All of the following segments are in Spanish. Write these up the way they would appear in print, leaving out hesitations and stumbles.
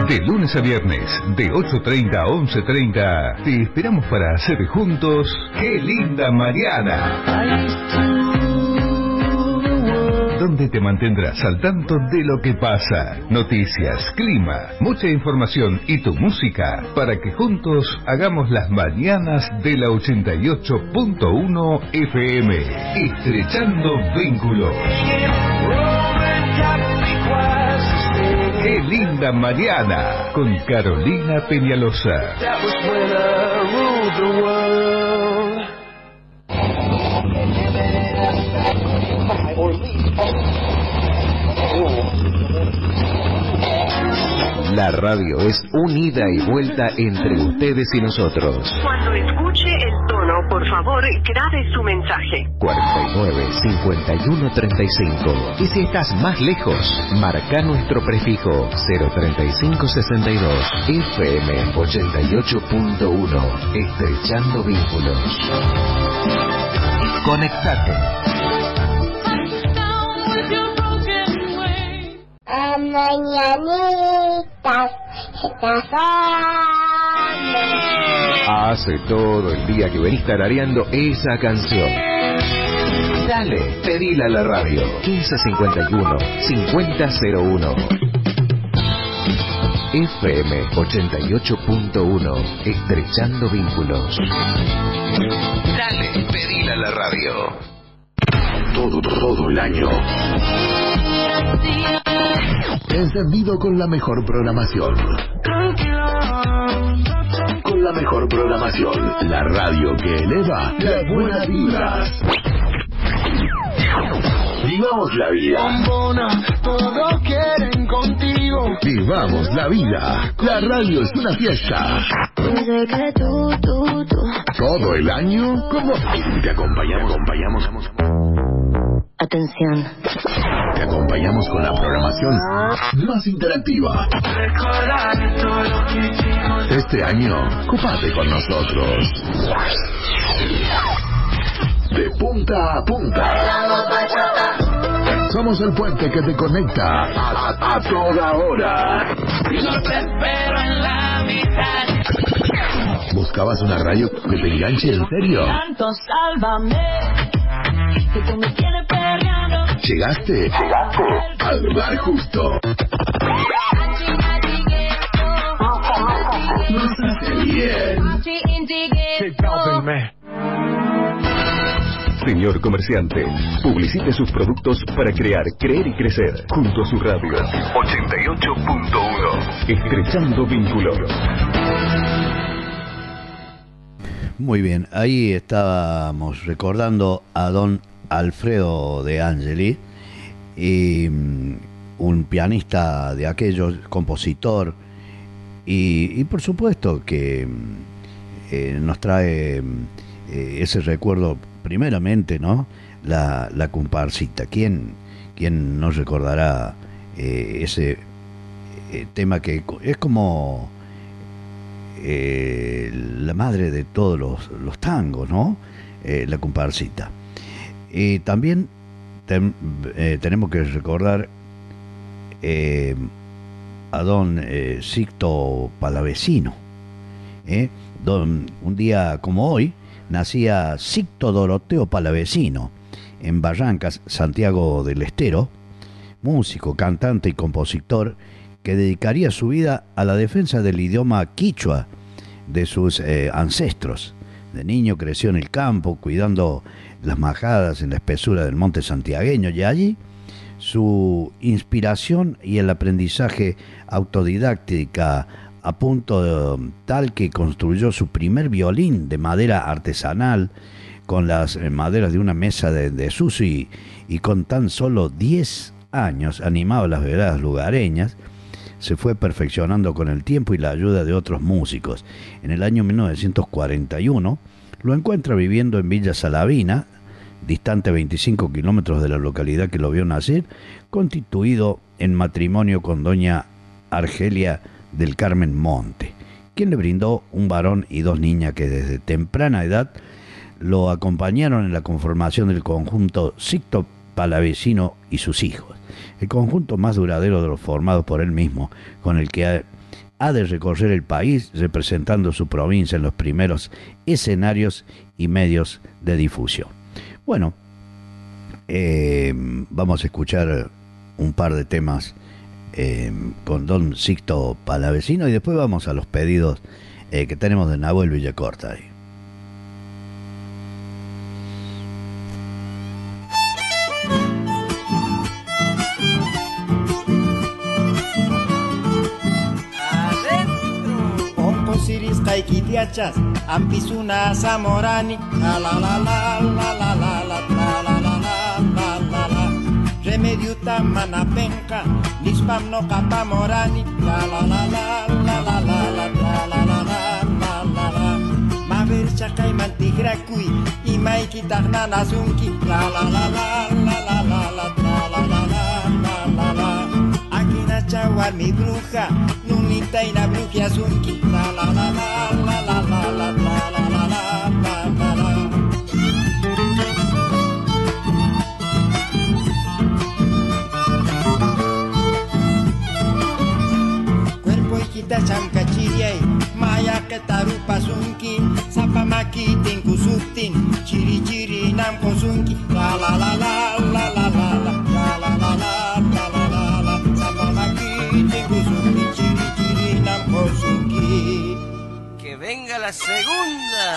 De lunes a viernes, de 8:30 a 11:30, te esperamos para hacer juntos ¡Qué linda Mariana! Donde te mantendrás al tanto de lo que pasa, noticias, clima, mucha información y tu música, para que juntos hagamos las mañanas de la 88.1 FM, estrechando vínculos. ¡Qué linda Mariana! Con Carolina Peñalosa. La radio es un ida y vuelta entre ustedes y nosotros. Cuando escuche el tono, por favor, grabe su mensaje. 49 51 35. Y si estás más lejos, marca nuestro prefijo 035 62. FM 88.1. Estrechando vínculos. Conectate. Mañanitas, estas son. Hace todo el día que venís tarareando esa canción. Dale, pedila a la radio. 1551 5001. FM 88.1. Estrechando vínculos. Dale, pedila a la radio. Todo el año. Encendido con la mejor programación. Con la mejor programación. La radio que eleva las buenas vibras. Vivamos la vida. Todos quieren contigo. Vivamos la vida. La radio es una fiesta. Desde que tú. Todo el año. ¿Cómo? Te acompañamos. Atención. Te acompañamos con la programación más interactiva. Este año, copate con nosotros. De punta a punta. Somos el puente que te conecta a toda hora. Yo te espero en la mitad. ¿Buscabas una radio que te enganche en serio? Tanto sálvame, que tú me tienes perreando. Llegaste al lugar justo. Nos hace bien. Señor comerciante, publicite sus productos para creer y crecer junto a su radio. 88.1. Estrechando vínculos. Muy bien, ahí estábamos recordando a don Alfredo De Angeli, y un pianista de aquellos, compositor, y por supuesto que nos trae ese recuerdo primeramente, ¿no? La comparsita. ¿Quién no recordará ese tema que es como la madre de todos los tangos, ¿no? La comparsita. Y también tenemos que recordar a don Sixto Palavecino. Un día como hoy nacía Sixto Doroteo Palavecino en Barrancas, Santiago del Estero, músico, cantante y compositor que dedicaría su vida a la defensa del idioma quichua de sus ancestros. De niño creció en el campo, cuidando las majadas en la espesura del monte santiagueño, y allí su inspiración y el aprendizaje autodidáctica a punto tal que construyó su primer violín de madera artesanal con las maderas de una mesa de desuso, y con tan solo 10 años, animado a las veradas lugareñas, se fue perfeccionando con el tiempo y la ayuda de otros músicos. En el año 1941 lo encuentra viviendo en Villa Salavina, distante 25 kilómetros de la localidad que lo vio nacer, constituido en matrimonio con doña Argelia del Carmen Monte, quien le brindó un varón y 2 niñas que desde temprana edad lo acompañaron en la conformación del conjunto Sixto Palavecino y sus hijos, el conjunto más duradero de los formados por él mismo, con el que ha de recorrer el país representando su provincia en los primeros escenarios y medios de difusión. Bueno, vamos a escuchar un par de temas con don Sixto Palavecino y después vamos a los pedidos que tenemos de Nahuel Villacorta ahí. Siris kaikitiachas ampisuna samorani la la la la la la la la la la la la la remedio tamana penca nispam no kapamorani la la la la la la la la la la la la la maver chakai mantigrakui y maikitagna nasunki la la la la la la la la la la la la akina chawar mi bruja nunita y la bruja sunki la la la la la la la la la la la la la cuerpo ikita chamkachiriay maya que tarupa sunki sapamaki tinkusuptin chiri chiri nam kosunki la la la la la la la la la la la la la la sapamaki tinkusuptin chiri chiri nam kosunki. Que venga la segunda.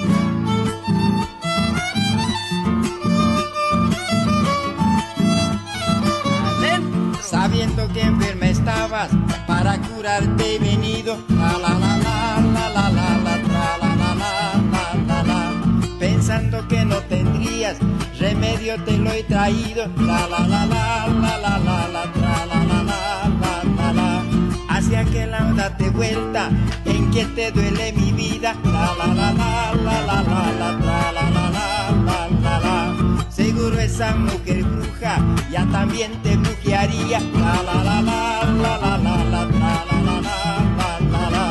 Sabiendo que enferma estabas, para curarte he venido. La la la la la la la la la la la la la. Pensando que no tendrías remedio te lo he traído. La la la la la la la la la la la la la. Hacia que la onda te vuelta, en que te duele mi vida. La la la la la la la la la la la la la. Seguro esa mujer bruja ya también te brujearía. La la la la la la la la la la la la la.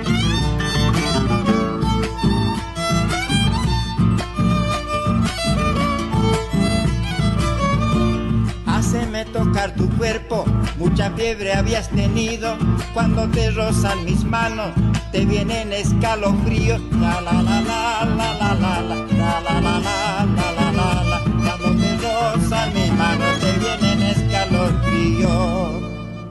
Háceme tocar tu cuerpo, mucha fiebre habías tenido. Cuando te rozan mis manos, te vienen escalofríos. La la la la la la la la la la la la la la. Cuando te rozan mis manos, te vienen escalofríos.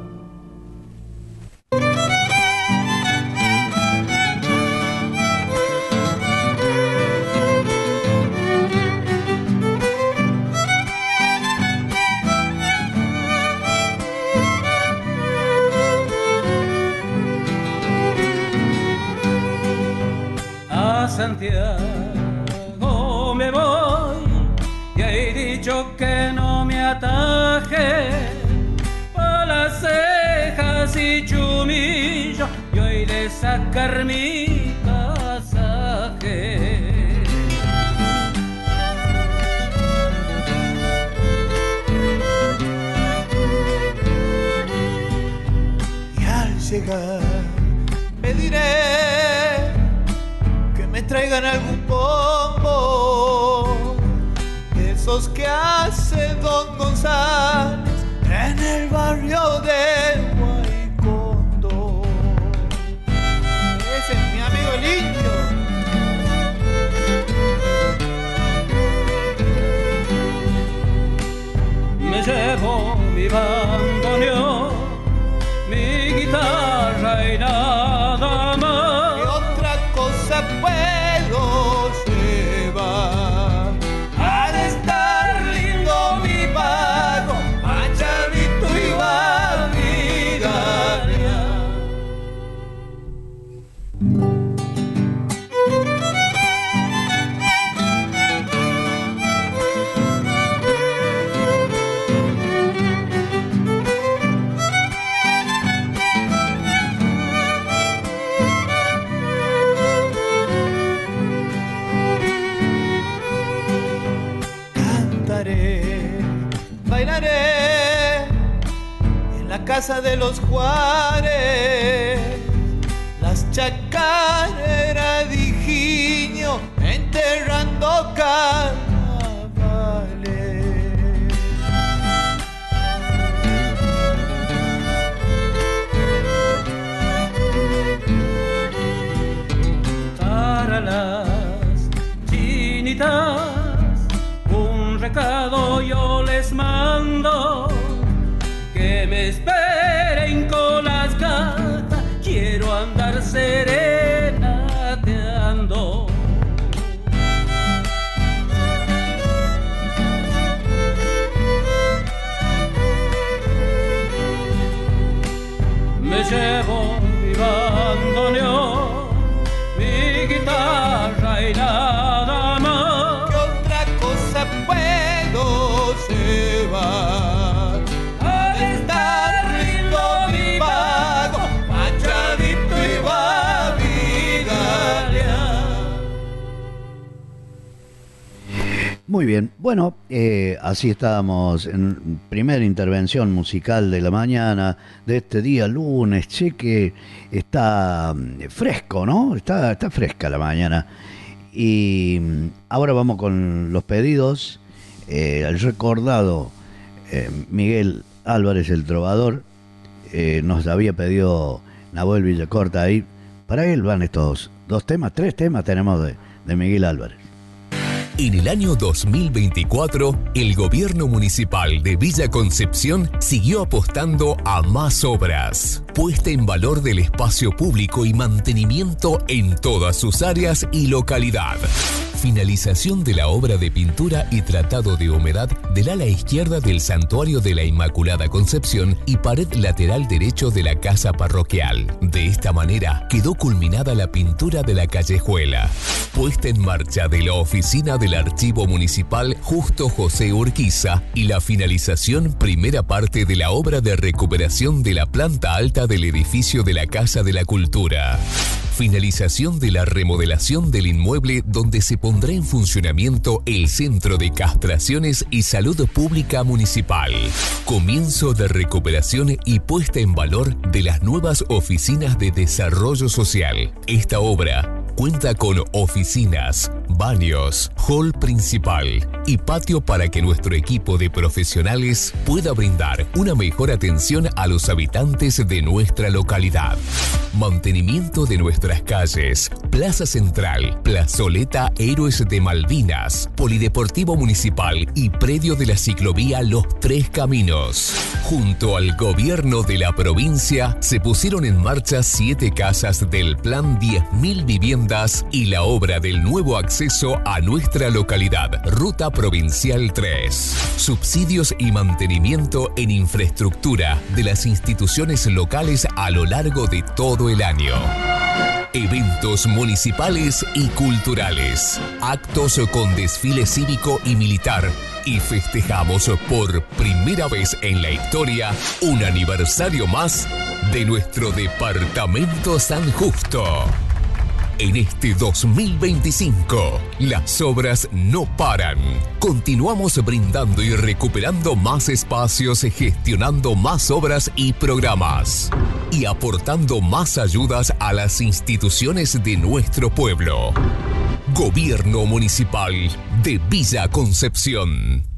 Santiago me voy y he dicho que no me ataje a las cejas y chumillo y hoy de sacar mi pasaje. Y al llegar me diré me traigan algún pombo, esos que hace Don González en el barrio de Guaycondo. Ese es mi amigo el indio. Me llevo mi bandoneón, mi guitarra y nada más. Puedo llevar. Ha de estar lindo mi pago, Machavito y Bavidaria. Bailaré en la casa de los Juárez, las chacareras de Higinio enterrando carnavales. llevo mi bandoneón, mi guitarra y nada más. ¿Qué otra cosa puedo llevar? Al estar rindo mi pago, machadito y Muy bien, bueno, así estábamos en primera intervención musical de la mañana de este día lunes. Che, que está fresco, ¿no? Está fresca la mañana. Y ahora vamos con los pedidos. El recordado Miguel Álvarez, el trovador, nos había pedido Nahuel Villacorta ahí. Para él van estos tres temas tenemos de Miguel Álvarez. En el año 2024, el gobierno municipal de Villa Concepción siguió apostando a más obras, puesta en valor del espacio público y mantenimiento en todas sus áreas y localidad. Finalización de la obra de pintura y tratado de humedad del ala izquierda del Santuario de la Inmaculada Concepción y pared lateral derecho de la casa parroquial. De esta manera quedó culminada la pintura de la callejuela. Puesta en marcha de la oficina del Archivo Municipal Justo José Urquiza y la finalización primera parte de la obra de recuperación de la planta alta del edificio de la Casa de la Cultura. Finalización de la remodelación del inmueble donde se pondrá en funcionamiento el Centro de Castraciones y Salud Pública Municipal. Comienzo de recuperación y puesta en valor de las nuevas oficinas de desarrollo social. Esta obra cuenta con oficinas, baños, hall principal y patio para que nuestro equipo de profesionales pueda brindar una mejor atención a los habitantes de nuestra localidad. Mantenimiento de nuestras calles, Plaza Central, Plazoleta Héroes de Malvinas, Polideportivo Municipal y predio de la ciclovía Los Tres Caminos. Junto al gobierno de la provincia se pusieron en marcha 7 casas del Plan 10.000 viviendas y la obra del nuevo acceso a nuestra localidad, Ruta Provincial 3. Subsidios y mantenimiento en infraestructura de las instituciones locales a lo largo de todo el año. Eventos municipales y culturales, actos con desfile cívico y militar, y festejamos por primera vez en la historia un aniversario más de nuestro departamento San Justo. En este 2025, las obras no paran. Continuamos brindando y recuperando más espacios, gestionando más obras y programas, y aportando más ayudas a las instituciones de nuestro pueblo. Gobierno Municipal de Villa Concepción.